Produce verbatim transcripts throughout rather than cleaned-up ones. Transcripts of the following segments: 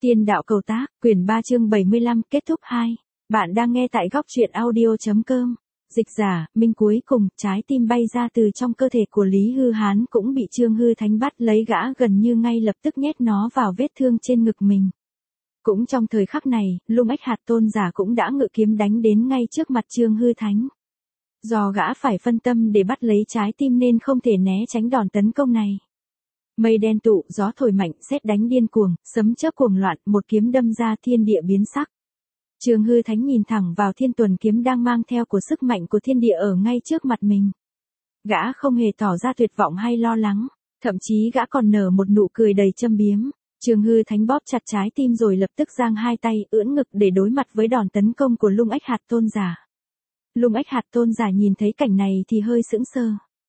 Tiên đạo cầu tác, quyển ba chương bảy mươi lăm, kết thúc hai. Bạn đang nghe tại góc truyện audio.com. Dịch giả, Minh cuối cùng, trái tim bay ra từ trong cơ thể của Lý Hư Hán cũng bị Trương Hư Thánh bắt lấy, gã gần như ngay lập tức nhét nó vào vết thương trên ngực mình. Cũng trong thời khắc này, Lung Ách Hạt Tôn giả cũng đã ngự kiếm đánh đến ngay trước mặt Trương Hư Thánh. Do gã phải phân tâm để bắt lấy trái tim nên không thể né tránh đòn tấn công này. Mây đen tụ, gió thổi mạnh, sét đánh điên cuồng, sấm chớp cuồng loạn, một kiếm đâm ra thiên địa biến sắc. Trương Hư Thánh nhìn thẳng vào thiên tuần kiếm đang mang theo của sức mạnh của thiên địa ở ngay trước mặt mình. Gã không hề tỏ ra tuyệt vọng hay lo lắng, thậm chí gã còn nở một nụ cười đầy châm biếm. Trương Hư Thánh bóp chặt trái tim rồi lập tức giang hai tay, ưỡn ngực để đối mặt với đòn tấn công của Lung Ách Hạt Tôn giả. Lung Ách Hạt Tôn giả nhìn thấy cảnh này thì hơi sững sờ.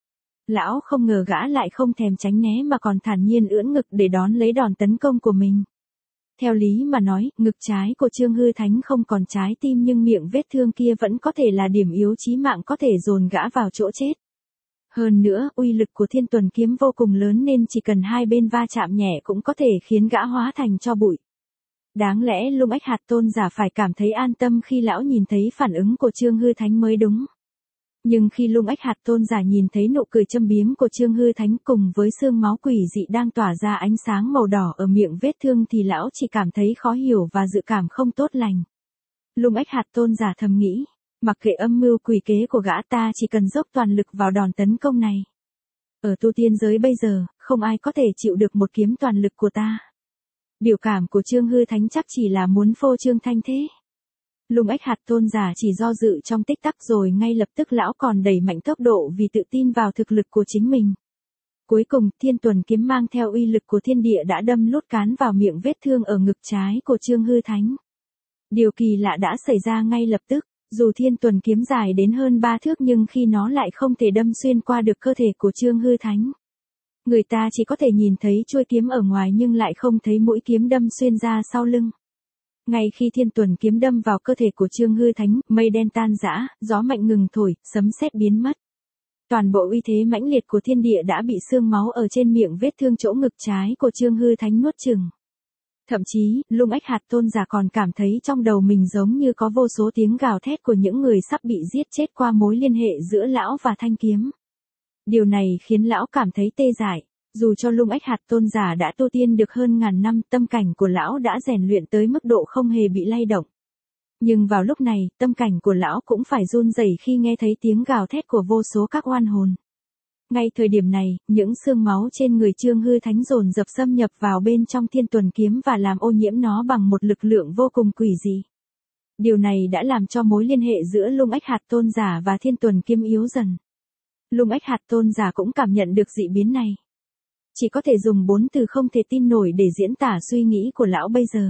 Lão không ngờ gã lại không thèm tránh né mà còn thản nhiên ưỡn ngực để đón lấy đòn tấn công của mình. Theo lý mà nói, ngực trái của Trương Hư Thánh không còn trái tim nhưng miệng vết thương kia vẫn có thể là điểm yếu chí mạng có thể dồn gã vào chỗ chết. Hơn nữa, uy lực của thiên tuần kiếm vô cùng lớn nên chỉ cần hai bên va chạm nhẹ cũng có thể khiến gã hóa thành tro bụi. Đáng lẽ Lung Ách Hạt Tôn giả phải cảm thấy an tâm khi lão nhìn thấy phản ứng của Trương Hư Thánh mới đúng. Nhưng khi Lung Ách Hạt Tôn giả nhìn thấy nụ cười châm biếm của Trương Hư Thánh cùng với xương máu quỷ dị đang tỏa ra ánh sáng màu đỏ ở miệng vết thương thì lão chỉ cảm thấy khó hiểu và dự cảm không tốt lành. Lung Ách Hạt Tôn giả thầm nghĩ, mặc kệ âm mưu quỷ kế của gã, ta chỉ cần dốc toàn lực vào đòn tấn công này. Ở tu tiên giới bây giờ, không ai có thể chịu được một kiếm toàn lực của ta. Biểu cảm của Trương Hư Thánh chắc chỉ là muốn phô trương thanh thế. Lung Ách Hạt Tôn giả chỉ do dự trong tích tắc rồi ngay lập tức lão còn đẩy mạnh tốc độ vì tự tin vào thực lực của chính mình. Cuối cùng, thiên tuần kiếm mang theo uy lực của thiên địa đã đâm lút cán vào miệng vết thương ở ngực trái của Trương Hư Thánh. Điều kỳ lạ đã xảy ra ngay lập tức, dù thiên tuần kiếm dài đến hơn ba thước nhưng khi nó lại không thể đâm xuyên qua được cơ thể của Trương Hư Thánh. Người ta chỉ có thể nhìn thấy chuôi kiếm ở ngoài nhưng lại không thấy mũi kiếm đâm xuyên ra sau lưng. Ngay khi thiên tuần kiếm đâm vào cơ thể của Trương Hư Thánh, mây đen tan rã, gió mạnh ngừng thổi, sấm sét biến mất. Toàn bộ uy thế mãnh liệt của thiên địa đã bị xương máu ở trên miệng vết thương chỗ ngực trái của Trương Hư Thánh nuốt chửng. Thậm chí, Lung Ách Hạt Tôn giả còn cảm thấy trong đầu mình giống như có vô số tiếng gào thét của những người sắp bị giết chết qua mối liên hệ giữa lão và thanh kiếm. Điều này khiến lão cảm thấy tê dại. Dù cho Lung Ách Hạt Tôn giả đã tu tiên được hơn ngàn năm, tâm cảnh của lão đã rèn luyện tới mức độ không hề bị lay động. Nhưng vào lúc này, tâm cảnh của lão cũng phải run rẩy khi nghe thấy tiếng gào thét của vô số các oan hồn. Ngay thời điểm này, những xương máu trên người Trương Hư Thánh dồn dập xâm nhập vào bên trong thiên tuần kiếm và làm ô nhiễm nó bằng một lực lượng vô cùng quỷ dị. Điều này đã làm cho mối liên hệ giữa Lung Ách Hạt Tôn giả và thiên tuần kiếm yếu dần. Lung Ách Hạt Tôn giả cũng cảm nhận được dị biến này. Chỉ có thể dùng bốn từ không thể tin nổi để diễn tả suy nghĩ của lão bây giờ.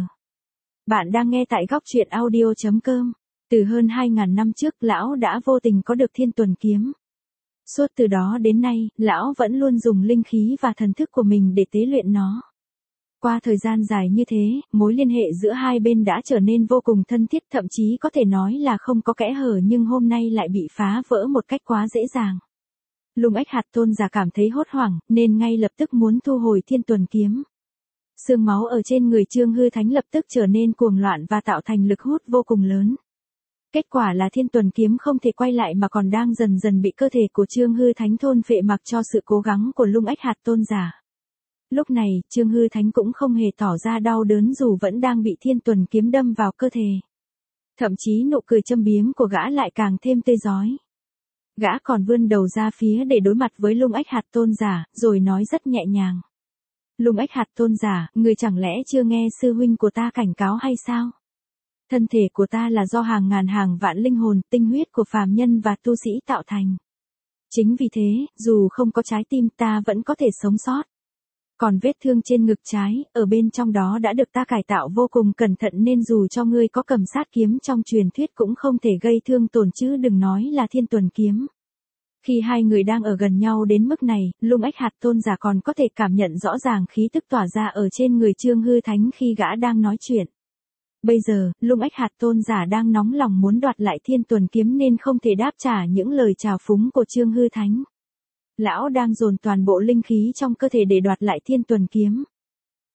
Bạn đang nghe tại góc truyện audio.com. Từ hơn hai ngàn năm trước lão đã vô tình có được thiên tuần kiếm. Suốt từ đó đến nay, lão vẫn luôn dùng linh khí và thần thức của mình để tế luyện nó. Qua thời gian dài như thế, mối liên hệ giữa hai bên đã trở nên vô cùng thân thiết, thậm chí có thể nói là không có kẽ hở, nhưng hôm nay lại bị phá vỡ một cách quá dễ dàng. Lung Ách Hạt Tôn giả cảm thấy hốt hoảng, nên ngay lập tức muốn thu hồi thiên tuần kiếm. Xương máu ở trên người Trương Hư Thánh lập tức trở nên cuồng loạn và tạo thành lực hút vô cùng lớn. Kết quả là thiên tuần kiếm không thể quay lại mà còn đang dần dần bị cơ thể của Trương Hư Thánh thôn phệ mặc cho sự cố gắng của Lung Ách Hạt Tôn giả. Lúc này, Trương Hư Thánh cũng không hề tỏ ra đau đớn dù vẫn đang bị thiên tuần kiếm đâm vào cơ thể. Thậm chí nụ cười châm biếm của gã lại càng thêm tươi rói. Gã còn vươn đầu ra phía để đối mặt với Lung Ách Hạt Tôn giả, rồi nói rất nhẹ nhàng. Lung Ách Hạt Tôn giả, người chẳng lẽ chưa nghe sư huynh của ta cảnh cáo hay sao? Thân thể của ta là do hàng ngàn hàng vạn linh hồn, tinh huyết của phàm nhân và tu sĩ tạo thành. Chính vì thế, dù không có trái tim ta vẫn có thể sống sót. Còn vết thương trên ngực trái, ở bên trong đó đã được ta cải tạo vô cùng cẩn thận nên dù cho ngươi có cầm sát kiếm trong truyền thuyết cũng không thể gây thương tổn chứ đừng nói là thiên tuần kiếm. Khi hai người đang ở gần nhau đến mức này, Lung Ách Hạt Tôn giả còn có thể cảm nhận rõ ràng khí tức tỏa ra ở trên người Trương Hư Thánh khi gã đang nói chuyện. Bây giờ, Lung Ách Hạt Tôn giả đang nóng lòng muốn đoạt lại thiên tuần kiếm nên không thể đáp trả những lời trào phúng của Trương Hư Thánh. Lão đang dồn toàn bộ linh khí trong cơ thể để đoạt lại thiên tuần kiếm.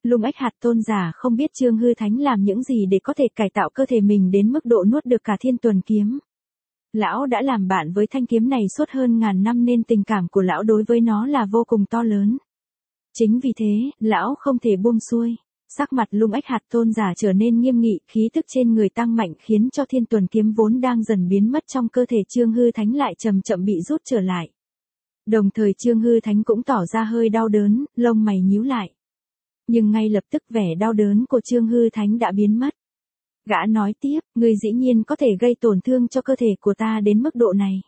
Lung ếch hạt tôn giả không biết Trương Hư Thánh làm những gì để có thể cải tạo cơ thể mình đến mức độ nuốt được cả Thiên Tuần Kiếm. Lão đã làm bạn với thanh kiếm này suốt hơn ngàn năm nên tình cảm của lão đối với nó là vô cùng to lớn. Chính vì thế, lão không thể buông xuôi. Sắc mặt Lung ếch hạt tôn giả trở nên nghiêm nghị, khí tức trên người tăng mạnh khiến cho Thiên Tuần Kiếm vốn đang dần biến mất trong cơ thể Trương Hư Thánh lại chậm chậm bị rút trở lại. Đồng thời Trương Hư Thánh cũng tỏ ra hơi đau đớn, lông mày nhíu lại. Nhưng ngay lập tức vẻ đau đớn của Trương Hư Thánh đã biến mất. Gã nói tiếp, ngươi dĩ nhiên có thể gây tổn thương cho cơ thể của ta đến mức độ này.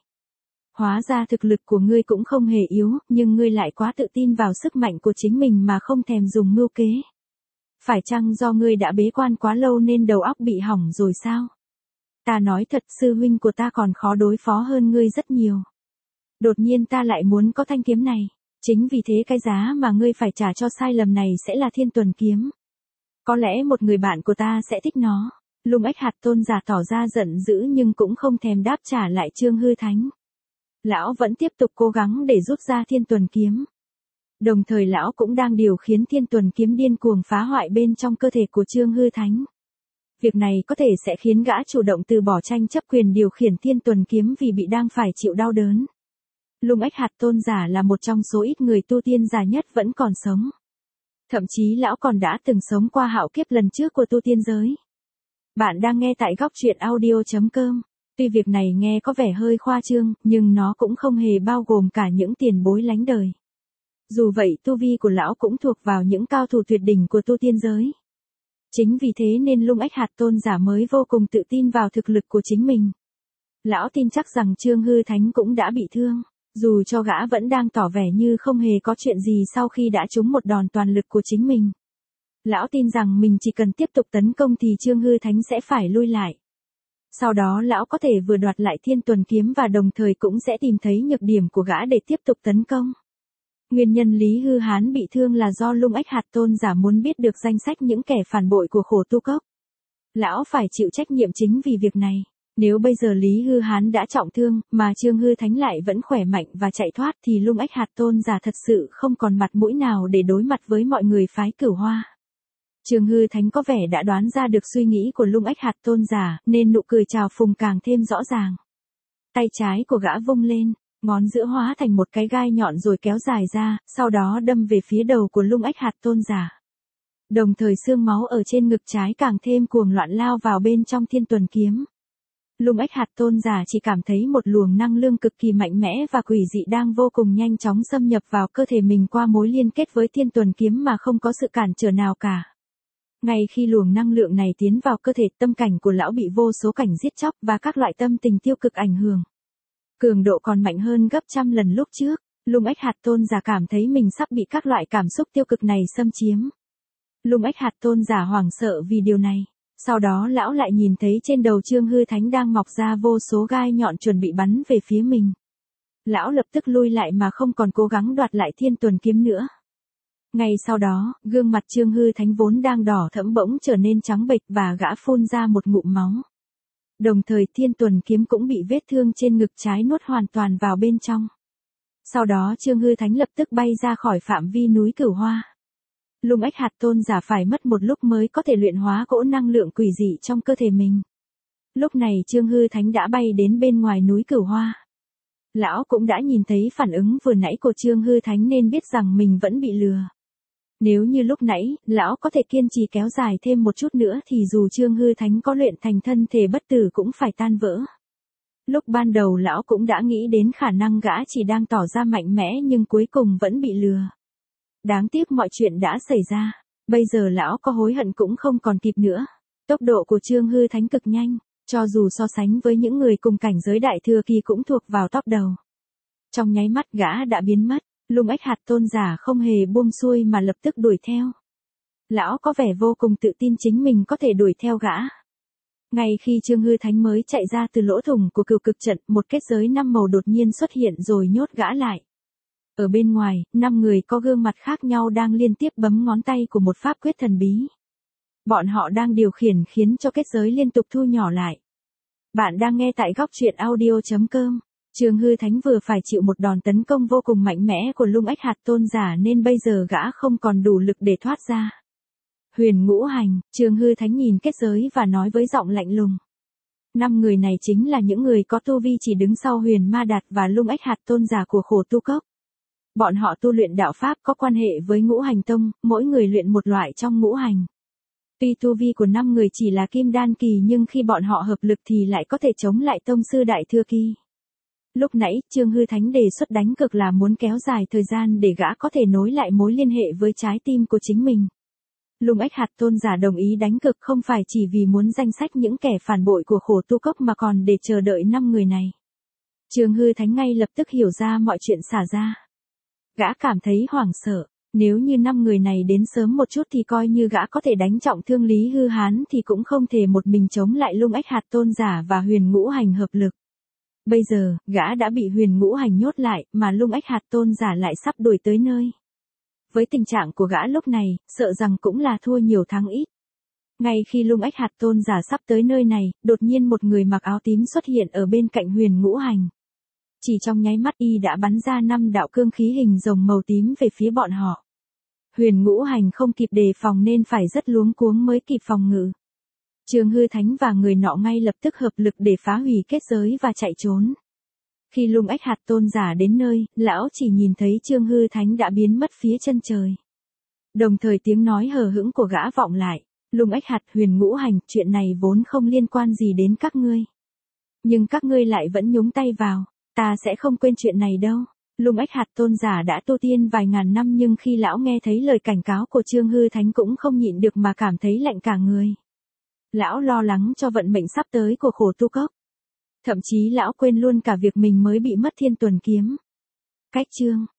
Hóa ra thực lực của ngươi cũng không hề yếu, nhưng ngươi lại quá tự tin vào sức mạnh của chính mình mà không thèm dùng mưu kế. Phải chăng do ngươi đã bế quan quá lâu nên đầu óc bị hỏng rồi sao? Ta nói thật, sư huynh của ta còn khó đối phó hơn ngươi rất nhiều. Đột nhiên ta lại muốn có thanh kiếm này. Chính vì thế cái giá mà ngươi phải trả cho sai lầm này sẽ là Thiên Tuần Kiếm. Có lẽ một người bạn của ta sẽ thích nó. Lung ếch hạt tôn giả tỏ ra giận dữ nhưng cũng không thèm đáp trả lại Trương Hư Thánh. Lão vẫn tiếp tục cố gắng để rút ra Thiên Tuần Kiếm. Đồng thời lão cũng đang điều khiến Thiên Tuần Kiếm điên cuồng phá hoại bên trong cơ thể của Trương Hư Thánh. Việc này có thể sẽ khiến gã chủ động từ bỏ tranh chấp quyền điều khiển Thiên Tuần Kiếm vì bị đang phải chịu đau đớn. Lung ếch hạt tôn giả là một trong số ít người tu tiên già nhất vẫn còn sống. Thậm chí lão còn đã từng sống qua hạo kiếp lần trước của tu tiên giới. Bạn đang nghe tại góc truyện audio chấm com. Tuy việc này nghe có vẻ hơi khoa trương, nhưng nó cũng không hề bao gồm cả những tiền bối lánh đời. Dù vậy tu vi của lão cũng thuộc vào những cao thủ tuyệt đỉnh của tu tiên giới. Chính vì thế nên Lung ếch hạt tôn giả mới vô cùng tự tin vào thực lực của chính mình. Lão tin chắc rằng Trương Hư Thánh cũng đã bị thương. Dù cho gã vẫn đang tỏ vẻ như không hề có chuyện gì sau khi đã trúng một đòn toàn lực của chính mình. Lão tin rằng mình chỉ cần tiếp tục tấn công thì Trương Hư Thánh sẽ phải lui lại. Sau đó lão có thể vừa đoạt lại Thiên Tuần Kiếm và đồng thời cũng sẽ tìm thấy nhược điểm của gã để tiếp tục tấn công. Nguyên nhân Lý Hư Hán bị thương là do Lung ếch hạt tôn giả muốn biết được danh sách những kẻ phản bội của Khổ Tu Cốc. Lão phải chịu trách nhiệm chính vì việc này. Nếu bây giờ Lý Hư Hán đã trọng thương, mà Trương Hư Thánh lại vẫn khỏe mạnh và chạy thoát thì Lung ếch hạt tôn giả thật sự không còn mặt mũi nào để đối mặt với mọi người phái Cửu Hoa. Trương Hư Thánh có vẻ đã đoán ra được suy nghĩ của Lung ếch hạt tôn giả, nên nụ cười chào phùng càng thêm rõ ràng. Tay trái của gã vung lên, ngón giữa hóa thành một cái gai nhọn rồi kéo dài ra, sau đó đâm về phía đầu của Lung ếch hạt tôn giả. Đồng thời xương máu ở trên ngực trái càng thêm cuồng loạn lao vào bên trong Thiên Tuần Kiếm. Lung ếch hạt tôn giả chỉ cảm thấy một luồng năng lượng cực kỳ mạnh mẽ và quỷ dị đang vô cùng nhanh chóng xâm nhập vào cơ thể mình qua mối liên kết với Thiên Tuần Kiếm mà không có sự cản trở nào cả. Ngay khi luồng năng lượng này tiến vào cơ thể, tâm cảnh của lão bị vô số cảnh giết chóc và các loại tâm tình tiêu cực ảnh hưởng. Cường độ còn mạnh hơn gấp trăm lần lúc trước, Lung ếch hạt tôn giả cảm thấy mình sắp bị các loại cảm xúc tiêu cực này xâm chiếm. Lung ếch hạt tôn giả hoảng sợ vì điều này. Sau đó lão lại nhìn thấy trên đầu Trương Hư Thánh đang mọc ra vô số gai nhọn chuẩn bị bắn về phía mình. Lão lập tức lui lại mà không còn cố gắng đoạt lại Thiên Tuần Kiếm nữa. Ngay sau đó, gương mặt Trương Hư Thánh vốn đang đỏ thẫm bỗng trở nên trắng bệch và gã phun ra một ngụm máu. Đồng thời Thiên Tuần Kiếm cũng bị vết thương trên ngực trái nuốt hoàn toàn vào bên trong. Sau đó Trương Hư Thánh lập tức bay ra khỏi phạm vi núi Cửu Hoa. Lung ếch hạt tôn giả phải mất một lúc mới có thể luyện hóa cỗ năng lượng quỷ dị trong cơ thể mình. Lúc này Trương Hư Thánh đã bay đến bên ngoài núi Cửu Hoa. Lão cũng đã nhìn thấy phản ứng vừa nãy của Trương Hư Thánh nên biết rằng mình vẫn bị lừa. Nếu như lúc nãy, lão có thể kiên trì kéo dài thêm một chút nữa thì dù Trương Hư Thánh có luyện thành thân thể bất tử cũng phải tan vỡ. Lúc ban đầu lão cũng đã nghĩ đến khả năng gã chỉ đang tỏ ra mạnh mẽ nhưng cuối cùng vẫn bị lừa. Đáng tiếc mọi chuyện đã xảy ra, bây giờ lão có hối hận cũng không còn kịp nữa. Tốc độ của Trương Hư Thánh cực nhanh, cho dù so sánh với những người cùng cảnh giới đại thừa kỳ cũng thuộc vào top đầu. Trong nháy mắt gã đã biến mất, Lung ếch hạt tôn giả không hề buông xuôi mà lập tức đuổi theo. Lão có vẻ vô cùng tự tin chính mình có thể đuổi theo gã. Ngay khi Trương Hư Thánh mới chạy ra từ lỗ thủng của cửu cực trận, một kết giới năm màu đột nhiên xuất hiện rồi nhốt gã lại. Ở bên ngoài, năm người có gương mặt khác nhau đang liên tiếp bấm ngón tay của một pháp quyết thần bí. Bọn họ đang điều khiển khiến cho kết giới liên tục thu nhỏ lại. Bạn đang nghe tại góc truyện audio chấm com. Trương Hư Thánh vừa phải chịu một đòn tấn công vô cùng mạnh mẽ của Lung ếch hạt tôn giả nên bây giờ gã không còn đủ lực để thoát ra. Huyền Ngũ Hành, Trương Hư Thánh nhìn kết giới và nói với giọng lạnh lùng. Năm người này chính là những người có tu vi chỉ đứng sau Huyền Ma Đạt và Lung Ách Hạt tôn giả của Khổ Tu Cốc. Bọn họ tu luyện đạo pháp có quan hệ với Ngũ Hành Tông, mỗi người luyện một loại trong ngũ hành. Tuy tu vi của năm người chỉ là kim đan kỳ nhưng khi bọn họ hợp lực thì lại có thể chống lại tông sư đại thừa kỳ. Lúc nãy, Trương Hư Thánh đề xuất đánh cược là muốn kéo dài thời gian để gã có thể nối lại mối liên hệ với trái tim của chính mình. Lung Ách Hạt tôn giả đồng ý đánh cược không phải chỉ vì muốn danh sách những kẻ phản bội của Khổ Tu Cốc mà còn để chờ đợi năm người này. Trương Hư Thánh ngay lập tức hiểu ra mọi chuyện xả ra. Gã cảm thấy hoảng sợ, nếu như năm người này đến sớm một chút thì coi như gã có thể đánh trọng thương Lý Hư Hán thì cũng không thể một mình chống lại Lung Ách Hạt tôn giả và Huyền Ngũ Hành hợp lực. Bây giờ, gã đã bị Huyền Ngũ Hành nhốt lại mà Lung Ách Hạt tôn giả lại sắp đuổi tới nơi. Với tình trạng của gã lúc này, sợ rằng cũng là thua nhiều thắng ít. Ngay khi Lung Ách Hạt tôn giả sắp tới nơi này, đột nhiên một người mặc áo tím xuất hiện ở bên cạnh Huyền Ngũ Hành. Chỉ trong nháy mắt y đã bắn ra năm đạo cương khí hình rồng màu tím về phía bọn họ. Huyền Ngũ Hành không kịp đề phòng nên phải rất luống cuống mới kịp phòng ngự. Trương Hư Thánh và người nọ ngay lập tức hợp lực để phá hủy kết giới và chạy trốn. Khi Lung Ách Hạt tôn giả đến nơi, lão chỉ nhìn thấy Trương Hư Thánh đã biến mất phía chân trời. Đồng thời tiếng nói hờ hững của gã vọng lại, Lung Ách Hạt, Huyền Ngũ Hành, chuyện này vốn không liên quan gì đến các ngươi. Nhưng các ngươi lại vẫn nhúng tay vào, ta sẽ không quên chuyện này đâu. Lung Ách Hạt tôn giả đã tu tiên vài ngàn năm nhưng khi lão nghe thấy lời cảnh cáo của Trương Hư Thánh cũng không nhịn được mà cảm thấy lạnh cả người. Lão lo lắng cho vận mệnh sắp tới của Khổ Tu Cốc. Thậm chí lão quên luôn cả việc mình mới bị mất Thiên Tuần Kiếm. Cách chương